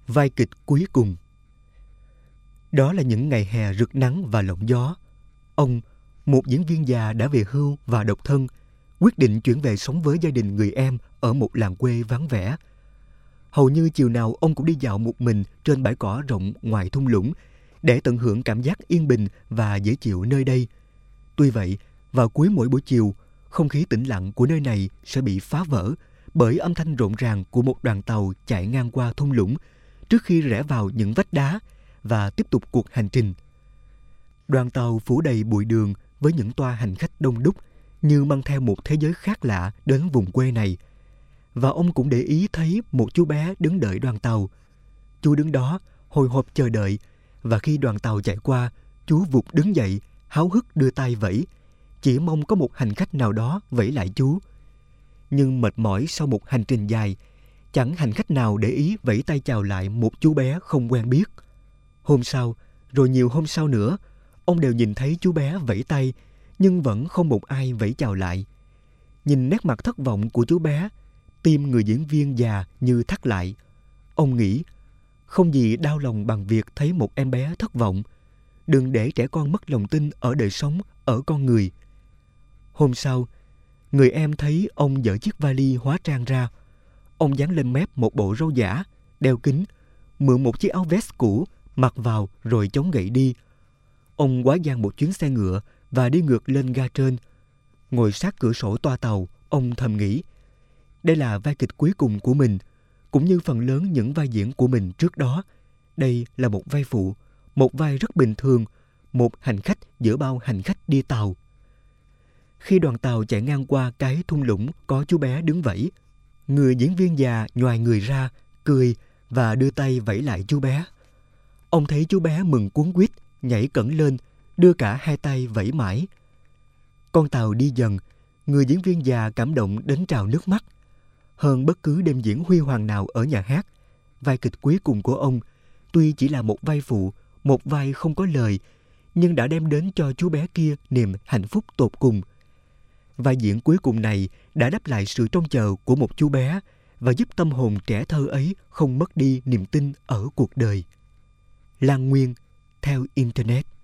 Vai kịch cuối cùng. Đó là những ngày hè rực nắng và lộng gió. Ông, một diễn viên già đã về hưu và độc thân, quyết định chuyển về sống với gia đình người em ở một làng quê vắng vẻ. Hầu như chiều nào ông cũng đi dạo một mình trên bãi cỏ rộng ngoài thung lũng để tận hưởng cảm giác yên bình và dễ chịu nơi đây. Tuy vậy, vào cuối mỗi buổi chiều, không khí tĩnh lặng của nơi này sẽ bị phá vỡ bởi âm thanh rộn ràng của một đoàn tàu chạy ngang qua thung lũng trước khi rẽ vào những vách đá và tiếp tục cuộc hành trình. Đoàn tàu phủ đầy bụi đường với những toa hành khách đông đúc như mang theo một thế giới khác lạ đến vùng quê này. Và ông cũng để ý thấy một chú bé đứng đợi đoàn tàu. Chú đứng đó hồi hộp chờ đợi, và khi đoàn tàu chạy qua, chú vụt đứng dậy, háo hức đưa tay vẫy, chỉ mong có một hành khách nào đó vẫy lại chú. Nhưng mệt mỏi sau một hành trình dài, chẳng hành khách nào để ý vẫy tay chào lại một chú bé không quen biết. Hôm sau, rồi nhiều hôm sau nữa, ông đều nhìn thấy chú bé vẫy tay, nhưng vẫn không một ai vẫy chào lại. Nhìn nét mặt thất vọng của chú bé, tim người diễn viên già như thắt lại. Ông nghĩ, không gì đau lòng bằng việc thấy một em bé thất vọng. Đừng để trẻ con mất lòng tin ở đời sống, ở con người. Hôm sau, người em thấy ông dỡ chiếc vali hóa trang ra. Ông dán lên mép một bộ râu giả, đeo kính, mượn một chiếc áo vest cũ, mặc vào rồi chống gậy đi. Ông quá giang một chuyến xe ngựa và đi ngược lên ga trên. Ngồi sát cửa sổ toa tàu, ông thầm nghĩ, đây là vai kịch cuối cùng của mình, cũng như phần lớn những vai diễn của mình trước đó. Đây là một vai phụ, một vai rất bình thường, một hành khách giữa bao hành khách đi tàu. Khi đoàn tàu chạy ngang qua cái thung lũng có chú bé đứng vẫy, người diễn viên già nhoài người ra, cười và đưa tay vẫy lại chú bé. Ông thấy chú bé mừng cuống quýt, nhảy cẫng lên, đưa cả hai tay vẫy mãi. Con tàu đi dần, người diễn viên già cảm động đến trào nước mắt. Hơn bất cứ đêm diễn huy hoàng nào ở nhà hát, vai kịch cuối cùng của ông, tuy chỉ là một vai phụ, một vai không có lời, nhưng đã đem đến cho chú bé kia niềm hạnh phúc tột cùng. Vai diễn cuối cùng này đã đáp lại sự trông chờ của một chú bé và giúp tâm hồn trẻ thơ ấy không mất đi niềm tin ở cuộc đời. Lan Nguyên, theo Internet.